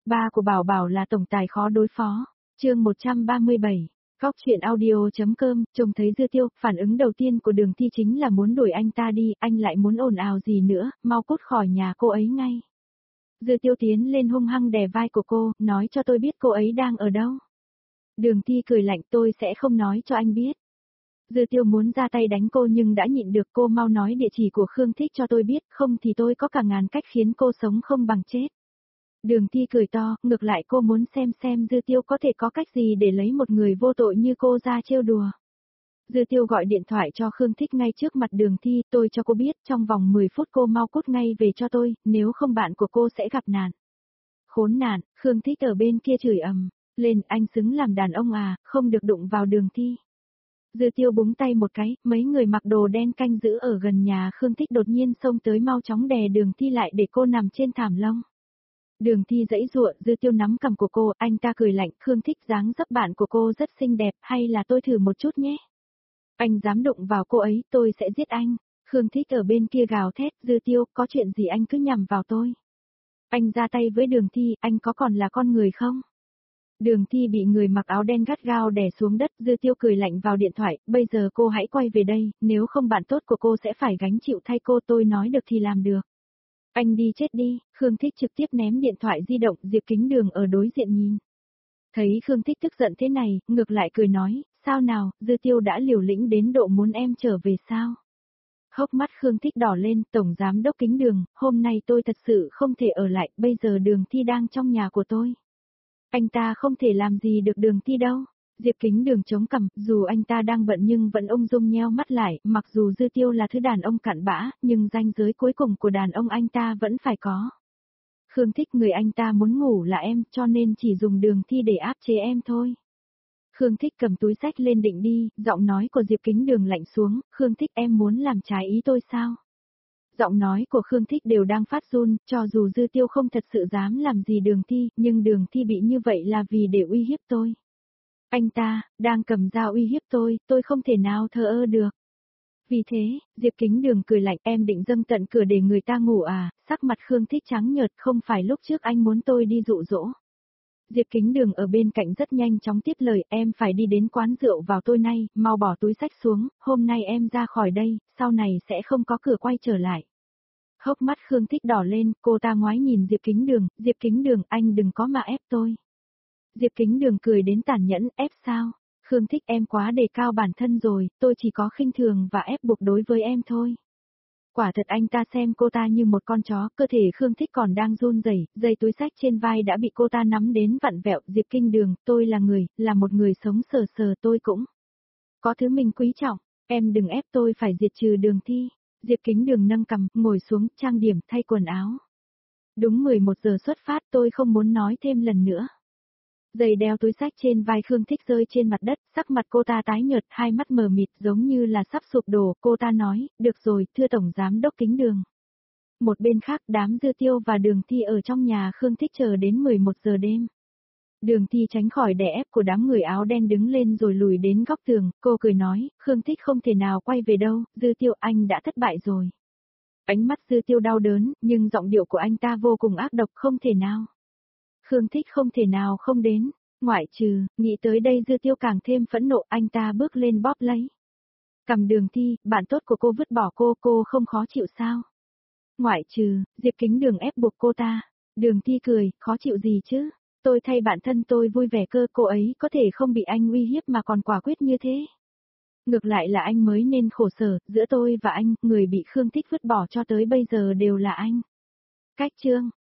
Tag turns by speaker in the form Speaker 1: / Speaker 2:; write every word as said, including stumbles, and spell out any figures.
Speaker 1: Ba của Bảo Bảo là tổng tài khó đối phó. Chương một trăm ba mươi bảy. Góc truyện audio.com, trông thấy Dư Tiêu, phản ứng đầu tiên của Đường Thi chính là muốn đuổi anh ta đi, anh lại muốn ồn ào gì nữa, mau cút khỏi nhà cô ấy ngay. Dư Tiêu tiến lên hung hăng đè vai của cô, nói cho tôi biết cô ấy đang ở đâu. Đường Thi cười lạnh, tôi sẽ không nói cho anh biết. Dư Tiêu muốn ra tay đánh cô nhưng đã nhịn được, cô mau nói địa chỉ của Khương Thích cho tôi biết, không thì tôi có cả ngàn cách khiến cô sống không bằng chết. Đường Thi cười to, ngược lại cô muốn xem xem Dư Tiêu có thể có cách gì để lấy một người vô tội như cô ra trêu đùa. Dư Tiêu gọi điện thoại cho Khương Thích ngay trước mặt Đường Thi, tôi cho cô biết, trong vòng mười phút cô mau cút ngay về cho tôi, nếu không bạn của cô sẽ gặp nạn. Khốn nạn, Khương Thích ở bên kia chửi ầm lên, anh xứng làm đàn ông à, không được đụng vào Đường Thi. Dư Tiêu búng tay một cái, mấy người mặc đồ đen canh giữ ở gần nhà Khương Thích đột nhiên xông tới mau chóng đè Đường Thi lại để cô nằm trên thảm lông. Đường Thi giãy giụa, Dư Tiêu nắm cằm của cô, anh ta cười lạnh, Khương Thích dáng dấp bạn của cô rất xinh đẹp, hay là tôi thử một chút nhé. Anh dám đụng vào cô ấy, tôi sẽ giết anh. Khương Thích ở bên kia gào thét, Dư Tiêu, có chuyện gì anh cứ nhằm vào tôi. Anh ra tay với Đường Thi, anh có còn là con người không? Đường Thi bị người mặc áo đen gắt gao đè xuống đất, Dư Tiêu cười lạnh vào điện thoại, bây giờ cô hãy quay về đây, nếu không bạn tốt của cô sẽ phải gánh chịu thay cô, tôi nói được thì làm được. Anh đi chết đi, Khương Thích trực tiếp ném điện thoại di động, Diệp Kính Đường ở đối diện nhìn. Thấy Khương Thích tức giận thế này, ngược lại cười nói, sao nào, Dư Tiêu đã liều lĩnh đến độ muốn em trở về sao? Hốc mắt Khương Thích đỏ lên, Tổng Giám Đốc Kính Đường, hôm nay tôi thật sự không thể ở lại, bây giờ Đường Thi đang trong nhà của tôi. Anh ta không thể làm gì được Đường Thi đâu. Diệp Kính Đường chống cằm, dù anh ta đang bận nhưng vẫn ung dung nheo mắt lại, mặc dù Dư Tiêu là thứ đàn ông cặn bã, nhưng ranh giới cuối cùng của đàn ông anh ta vẫn phải có. Khương Thích, người anh ta muốn ngủ là em, cho nên chỉ dùng Đường Thi để áp chế em thôi. Khương Thích cầm túi xách lên định đi, giọng nói của Diệp Kính Đường lạnh xuống, Khương Thích, em muốn làm trái ý tôi sao? Giọng nói của Khương Thích đều đang phát run, cho dù Dư Tiêu không thật sự dám làm gì Đường Thi, nhưng Đường Thi bị như vậy là vì để uy hiếp tôi. Anh ta, đang cầm dao uy hiếp tôi, tôi không thể nào thờ ơ được. Vì thế, Diệp Kính Đường cười lạnh, em định dâng tận cửa để người ta ngủ à, sắc mặt Khương Thích trắng nhợt, không phải lúc trước anh muốn tôi đi dụ dỗ. Diệp Kính Đường ở bên cạnh rất nhanh chóng tiếp lời, em phải đi đến quán rượu vào tối nay, mau bỏ túi xách xuống, hôm nay em ra khỏi đây, sau này sẽ không có cửa quay trở lại. Hốc mắt Khương Thích đỏ lên, cô ta ngoái nhìn Diệp Kính Đường, Diệp Kính Đường, anh đừng có mà ép tôi. Diệp Kính Đường cười đến tàn nhẫn, ép sao? Khương Thích, em quá đề cao bản thân rồi, tôi chỉ có khinh thường và ép buộc đối với em thôi. Quả thật anh ta xem cô ta như một con chó, cơ thể Khương Thích còn đang run rẩy, dây túi xách trên vai đã bị cô ta nắm đến vặn vẹo. Diệp Kính Đường, tôi là người, là một người sống sờ sờ, tôi cũng có thứ mình quý trọng, em đừng ép tôi phải diệt trừ Đường Thi. Diệp Kính Đường nâng cằm, ngồi xuống, trang điểm, thay quần áo. Đúng mười một giờ xuất phát, tôi không muốn nói thêm lần nữa. Giày đeo túi xách trên vai Khương Thích rơi trên mặt đất, sắc mặt cô ta tái nhợt, hai mắt mờ mịt giống như là sắp sụp đổ, cô ta nói, được rồi, thưa Tổng Giám Đốc Kính Đường. Một bên khác, đám Dư Tiêu và Đường Thi ở trong nhà Khương Thích chờ đến mười một giờ đêm. Đường Thi tránh khỏi đè ép của đám người áo đen đứng lên rồi lùi đến góc tường, cô cười nói, Khương Thích không thể nào quay về đâu, Dư Tiêu anh đã thất bại rồi. Ánh mắt Dư Tiêu đau đớn, nhưng giọng điệu của anh ta vô cùng ác độc, không thể nào. Khương Thích không thể nào không đến, ngoại trừ, nghĩ tới đây Dư Tiêu càng thêm phẫn nộ, anh ta bước lên bóp lấy. Cầm Đường Thi, bạn tốt của cô vứt bỏ cô, cô không khó chịu sao? Ngoại trừ, Diệp Kính Đường ép buộc cô ta. Đường Thi cười, khó chịu gì chứ? Tôi thay bản thân tôi vui vẻ cơ, cô ấy có thể không bị anh uy hiếp mà còn quả quyết như thế. Ngược lại là anh mới nên khổ sở, giữa tôi và anh, người bị Khương Thích vứt bỏ cho tới bây giờ đều là anh. Cách chương.